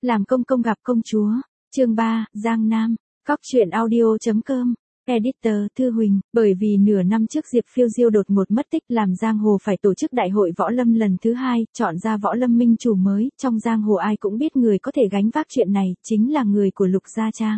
Làm công công gặp công chúa. Chương 3, Giang Nam. Cóc truyện audio.com. Editor Thư Huỳnh. Bởi vì nửa năm trước Diệp Phiêu Diêu đột ngột mất tích, làm giang hồ phải tổ chức đại hội võ lâm lần thứ 2, chọn ra võ lâm minh chủ mới. Trong giang hồ ai cũng biết người có thể gánh vác chuyện này, chính là người của Lục Gia Trang.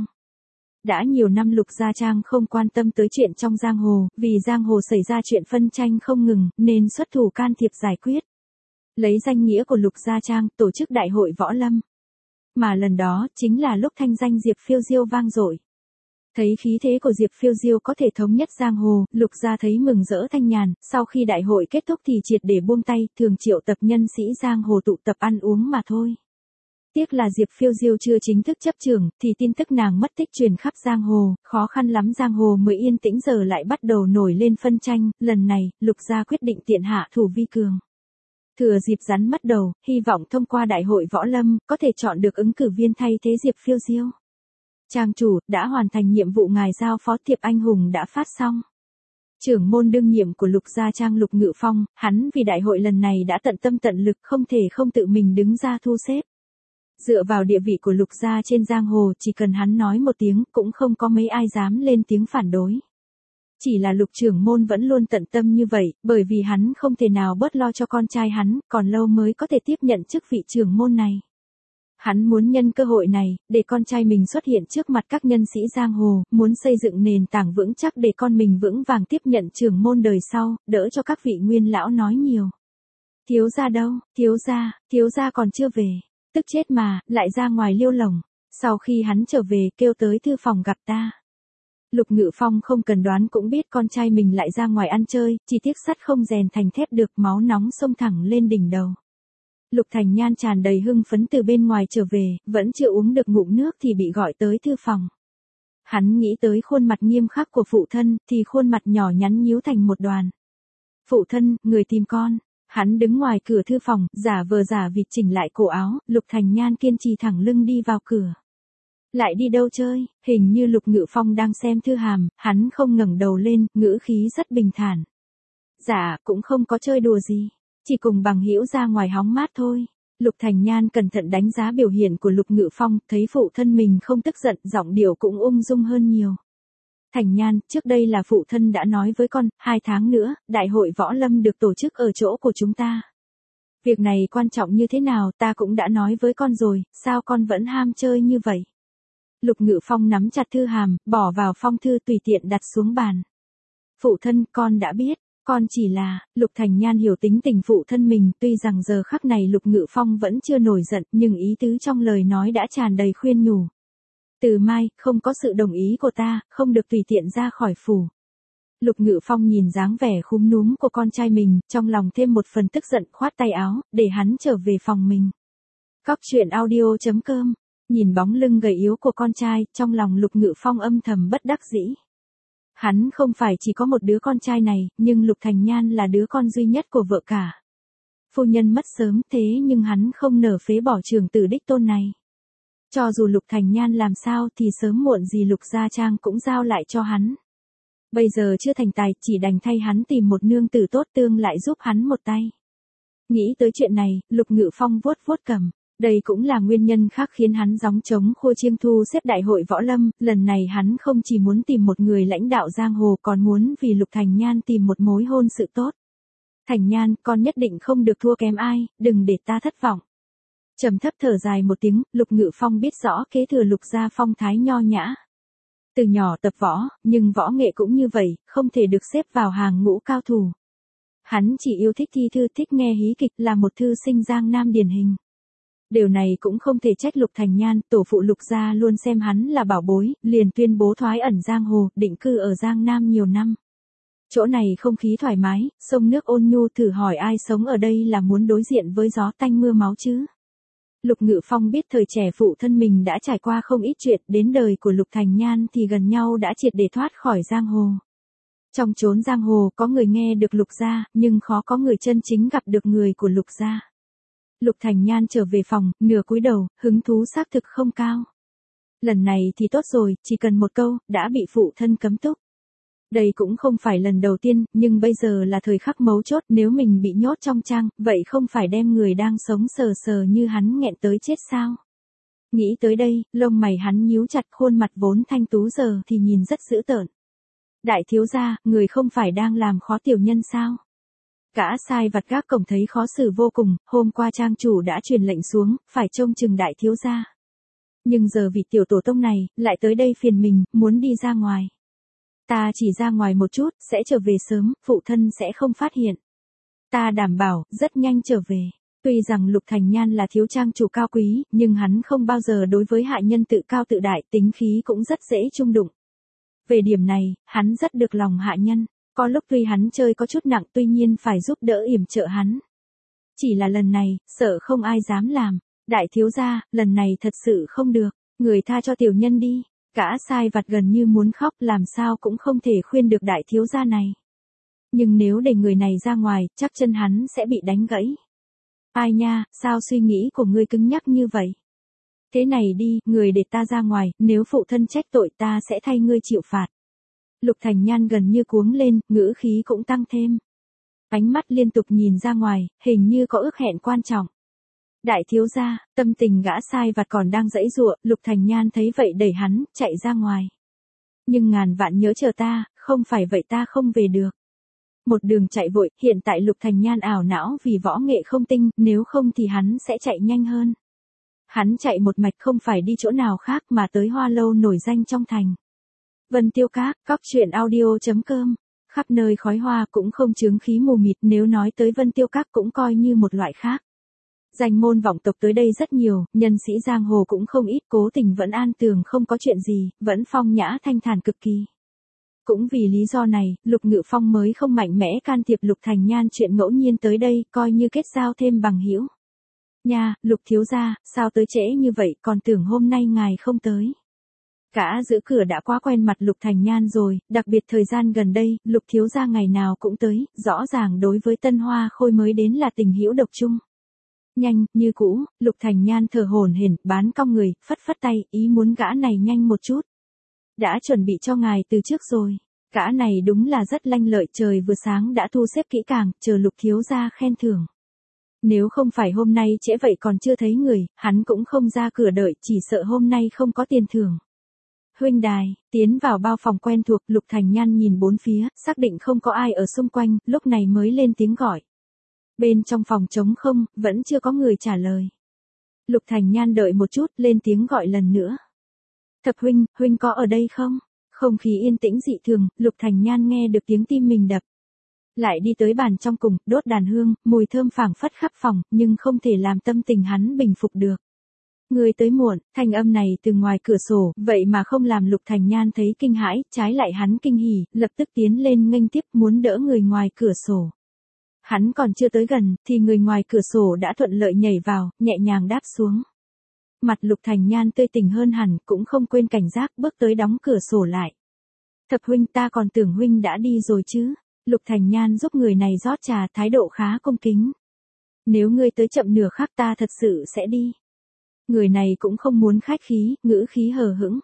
Đã nhiều năm Lục Gia Trang không quan tâm tới chuyện trong giang hồ, vì giang hồ xảy ra chuyện phân tranh không ngừng, nên xuất thủ can thiệp giải quyết. Lấy danh nghĩa của Lục Gia Trang, tổ chức đại hội võ lâm. Mà lần đó, chính là lúc thanh danh Diệp Phiêu Diêu vang dội. Thấy khí thế của Diệp Phiêu Diêu có thể thống nhất giang hồ, Lục Gia thấy mừng rỡ thanh nhàn, sau khi đại hội kết thúc thì triệt để buông tay, thường triệu tập nhân sĩ giang hồ tụ tập ăn uống mà thôi. Tiếc là Diệp Phiêu Diêu chưa chính thức chấp trưởng, thì tin tức nàng mất tích truyền khắp giang hồ, khó khăn lắm giang hồ mới yên tĩnh, giờ lại bắt đầu nổi lên phân tranh. Lần này, Lục Gia quyết định tiện hạ thủ vi cường. Thừa dịp rắn mất đầu, hy vọng thông qua đại hội võ lâm, có thể chọn được ứng cử viên thay thế Diệp Phiêu Diêu. Trang chủ, đã hoàn thành nhiệm vụ ngài giao phó, thiệp anh hùng đã phát xong. Trưởng môn đương nhiệm của Lục Gia Trang Lục Ngự Phong, hắn vì đại hội lần này đã tận tâm tận lực, không thể không tự mình đứng ra thu xếp. Dựa vào địa vị của Lục Gia trên giang hồ, chỉ cần hắn nói một tiếng, cũng không có mấy ai dám lên tiếng phản đối. Chỉ là Lục trưởng môn vẫn luôn tận tâm như vậy, bởi vì hắn không thể nào bớt lo cho con trai hắn, còn lâu mới có thể tiếp nhận chức vị trưởng môn này. Hắn muốn nhân cơ hội này, để con trai mình xuất hiện trước mặt các nhân sĩ giang hồ, muốn xây dựng nền tảng vững chắc để con mình vững vàng tiếp nhận trưởng môn đời sau, đỡ cho các vị nguyên lão nói nhiều. Thiếu gia đâu, thiếu gia còn chưa về, tức chết mà, lại ra ngoài liêu lồng, sau khi hắn trở về kêu tới thư phòng gặp ta. Lục Ngự Phong không cần đoán cũng biết con trai mình lại ra ngoài ăn chơi, chỉ tiếc sắt không rèn thành thép được, máu nóng xông thẳng lên đỉnh đầu. Lục Thành Nhan tràn đầy hưng phấn từ bên ngoài trở về, vẫn chưa uống được ngụm nước thì bị gọi tới thư phòng. Hắn nghĩ tới khuôn mặt nghiêm khắc của phụ thân, thì khuôn mặt nhỏ nhắn nhíu thành một đoàn. Phụ thân, người tìm con. Hắn đứng ngoài cửa thư phòng, giả vờ giả vịt chỉnh lại cổ áo, Lục Thành Nhan kiên trì thẳng lưng đi vào cửa. Lại đi đâu chơi? Hình như Lục Ngự Phong đang xem thư hàm, hắn không ngẩng đầu lên, ngữ khí rất bình thản. Dạ, cũng không có chơi đùa gì, chỉ cùng bằng hữu ra ngoài hóng mát thôi. Lục Thành Nhan cẩn thận đánh giá biểu hiện của Lục Ngự Phong, thấy phụ thân mình không tức giận, giọng điệu cũng ung dung hơn nhiều. Thành Nhan, trước đây là phụ thân đã nói với con, 2 tháng nữa, đại hội võ lâm được tổ chức ở chỗ của chúng ta. Việc này quan trọng như thế nào ta cũng đã nói với con rồi, sao con vẫn ham chơi như vậy? Lục Ngự Phong nắm chặt thư hàm, bỏ vào phong thư tùy tiện đặt xuống bàn. Phụ thân, con đã biết, con chỉ là, Lục Thành Nhan hiểu tính tình phụ thân mình, tuy rằng giờ khắc này Lục Ngự Phong vẫn chưa nổi giận, nhưng ý tứ trong lời nói đã tràn đầy khuyên nhủ. Từ mai, không có sự đồng ý của ta, không được tùy tiện ra khỏi phủ. Lục Ngự Phong nhìn dáng vẻ khúm núm của con trai mình, trong lòng thêm một phần tức giận, khoát tay áo, để hắn trở về phòng mình. Cóc truyện audio.com. Nhìn bóng lưng gầy yếu của con trai, trong lòng Lục Ngự Phong âm thầm bất đắc dĩ. Hắn không phải chỉ có một đứa con trai này, nhưng Lục Thành Nhan là đứa con duy nhất của vợ cả. Phu nhân mất sớm, thế nhưng hắn không nỡ phế bỏ trưởng tử đích tôn này. Cho dù Lục Thành Nhan làm sao thì sớm muộn gì Lục Gia Trang cũng giao lại cho hắn. Bây giờ chưa thành tài, chỉ đành thay hắn tìm một nương tử tốt tương lại giúp hắn một tay. Nghĩ tới chuyện này, Lục Ngự Phong vuốt vuốt cằm. Đây cũng là nguyên nhân khác khiến hắn gióng trống khua chiêng thu xếp đại hội võ lâm, lần này hắn không chỉ muốn tìm một người lãnh đạo giang hồ, còn muốn vì Lục Thành Nhan tìm một mối hôn sự tốt. Thành Nhan, con nhất định không được thua kém ai, đừng để ta thất vọng. Trầm thấp thở dài một tiếng, Lục Ngự Phong biết rõ kế thừa Lục gia phong thái nho nhã. Từ nhỏ tập võ, nhưng võ nghệ cũng như vậy, không thể được xếp vào hàng ngũ cao thủ. Hắn chỉ yêu thích thi thư, thích nghe hí kịch, là một thư sinh giang nam điển hình. Điều này cũng không thể trách Lục Thành Nhan, tổ phụ Lục gia luôn xem hắn là bảo bối, liền tuyên bố thoái ẩn giang hồ, định cư ở Giang Nam nhiều năm. Chỗ này không khí thoải mái, sông nước ôn nhu, thử hỏi ai sống ở đây là muốn đối diện với gió tanh mưa máu chứ? Lục Ngự Phong biết thời trẻ phụ thân mình đã trải qua không ít chuyện, đến đời của Lục Thành Nhan thì gần nhau đã triệt để thoát khỏi giang hồ. Trong chốn giang hồ có người nghe được Lục gia, nhưng khó có người chân chính gặp được người của Lục gia. Lục Thành Nhan trở về phòng, nửa cúi đầu, hứng thú xác thực không cao. Lần này thì tốt rồi, chỉ cần một câu, đã bị phụ thân cấm túc. Đây cũng không phải lần đầu tiên, nhưng bây giờ là thời khắc mấu chốt, nếu mình bị nhốt trong trang, vậy không phải đem người đang sống sờ sờ như hắn nghẹn tới chết sao? Nghĩ tới đây, lông mày hắn nhíu chặt, khuôn mặt vốn thanh tú giờ thì nhìn rất dữ tợn. Đại thiếu gia, người không phải đang làm khó tiểu nhân sao? Gã sai vặt gác cổng thấy khó xử vô cùng, hôm qua trang chủ đã truyền lệnh xuống, phải trông chừng đại thiếu gia. Nhưng giờ vị tiểu tổ tông này, lại tới đây phiền mình, muốn đi ra ngoài. Ta chỉ ra ngoài một chút, sẽ trở về sớm, phụ thân sẽ không phát hiện. Ta đảm bảo, rất nhanh trở về. Tuy rằng Lục Thành Nhan là thiếu trang chủ cao quý, nhưng hắn không bao giờ đối với hạ nhân tự cao tự đại, tính khí cũng rất dễ chung đụng. Về điểm này, hắn rất được lòng hạ nhân. Có lúc tuy hắn chơi có chút nặng, tuy nhiên phải giúp đỡ yểm trợ hắn. Chỉ là lần này, sợ không ai dám làm. Đại thiếu gia, lần này thật sự không được, người tha cho tiểu nhân đi. Gã sai vặt gần như muốn khóc, làm sao cũng không thể khuyên được đại thiếu gia này. Nhưng nếu để người này ra ngoài, chắc chân hắn sẽ bị đánh gãy. Ai nha, sao suy nghĩ của ngươi cứng nhắc như vậy? Thế này đi, người để ta ra ngoài, nếu phụ thân trách tội ta sẽ thay ngươi chịu phạt. Lục Thành Nhan gần như cuống lên, ngữ khí cũng tăng thêm. Ánh mắt liên tục nhìn ra ngoài, hình như có ước hẹn quan trọng. Đại thiếu gia, tâm tình gã sai vặt còn đang giãy giụa, Lục Thành Nhan thấy vậy đẩy hắn, chạy ra ngoài. Nhưng ngàn vạn nhớ chờ ta, không phải vậy ta không về được. Một đường chạy vội, hiện tại Lục Thành Nhan ảo não vì võ nghệ không tinh, nếu không thì hắn sẽ chạy nhanh hơn. Hắn chạy một mạch không phải đi chỗ nào khác mà tới hoa lâu nổi danh trong thành. Vân Tiêu Các, cóc truyện audio.com. Khắp nơi khói hoa cũng không chướng khí mù mịt, nếu nói tới Vân Tiêu Các cũng coi như một loại khác. Danh môn vọng tộc tới đây rất nhiều, nhân sĩ giang hồ cũng không ít, Cố Tình vẫn an tường không có chuyện gì, vẫn phong nhã thanh thản cực kỳ. Cũng vì lý do này, Lục Ngự Phong mới không mạnh mẽ can thiệp Lục Thành Nhan chuyện ngẫu nhiên tới đây, coi như kết giao thêm bằng hữu. Nha, Lục thiếu gia, sao tới trễ như vậy, còn tưởng hôm nay ngài không tới. Cả giữ cửa đã quá quen mặt Lục Thành Nhan rồi, đặc biệt thời gian gần đây, Lục thiếu gia ngày nào cũng tới, rõ ràng đối với Tân Hoa Khôi mới đến là tình hữu độc chung. Nhanh, như cũ, Lục Thành Nhan thở hổn hển, bán cong người, phất phất tay, ý muốn gã này nhanh một chút. Đã chuẩn bị cho ngài từ trước rồi. Gã này đúng là rất lanh lợi, trời vừa sáng đã thu xếp kỹ càng, chờ Lục thiếu gia khen thưởng. Nếu không phải hôm nay trễ vậy còn chưa thấy người, hắn cũng không ra cửa đợi, chỉ sợ hôm nay không có tiền thưởng. Huynh đài, tiến vào bao phòng quen thuộc, Lục Thành Nhan nhìn bốn phía, xác định không có ai ở xung quanh, lúc này mới lên tiếng gọi. Bên trong phòng trống không, vẫn chưa có người trả lời. Lục Thành Nhan đợi một chút, lên tiếng gọi lần nữa. Thập huynh, huynh có ở đây không? Không khí yên tĩnh dị thường, Lục Thành Nhan nghe được tiếng tim mình đập. Lại đi tới bàn trong cùng, đốt đàn hương, mùi thơm phảng phất khắp phòng, nhưng không thể làm tâm tình hắn bình phục được. Người tới muộn, thanh âm này từ ngoài cửa sổ, vậy mà không làm Lục Thành Nhan thấy kinh hãi, trái lại hắn kinh hỉ, lập tức tiến lên nghênh tiếp muốn đỡ người ngoài cửa sổ. Hắn còn chưa tới gần, thì người ngoài cửa sổ đã thuận lợi nhảy vào, nhẹ nhàng đáp xuống. Mặt Lục Thành Nhan tươi tỉnh hơn hẳn, cũng không quên cảnh giác, bước tới đóng cửa sổ lại. Thập huynh, ta còn tưởng huynh đã đi rồi chứ. Lục Thành Nhan giúp người này rót trà, thái độ khá cung kính. Nếu ngươi tới chậm nửa khắc ta thật sự sẽ đi. Người này cũng không muốn khách khí, ngữ khí hờ hững.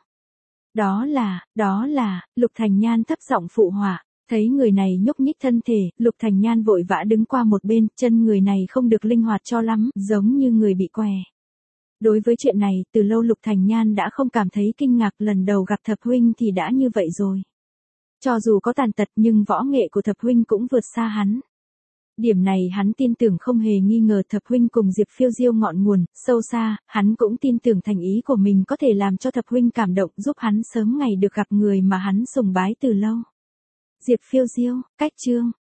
Đó là, Lục Thành Nhan thấp giọng phụ họa. Thấy người này nhúc nhích thân thể, Lục Thành Nhan vội vã đứng qua một bên, chân người này không được linh hoạt cho lắm, giống như người bị què. Đối với chuyện này, từ lâu Lục Thành Nhan đã không cảm thấy kinh ngạc, lần đầu gặp Thập huynh thì đã như vậy rồi. Cho dù có tàn tật nhưng võ nghệ của Thập huynh cũng vượt xa hắn. Điểm này hắn tin tưởng không hề nghi ngờ, Thập huynh cùng Diệp Phiêu Diêu ngọn nguồn, sâu xa, hắn cũng tin tưởng thành ý của mình có thể làm cho Thập huynh cảm động, giúp hắn sớm ngày được gặp người mà hắn sùng bái từ lâu. Diệp Phiêu Diêu, cách chương.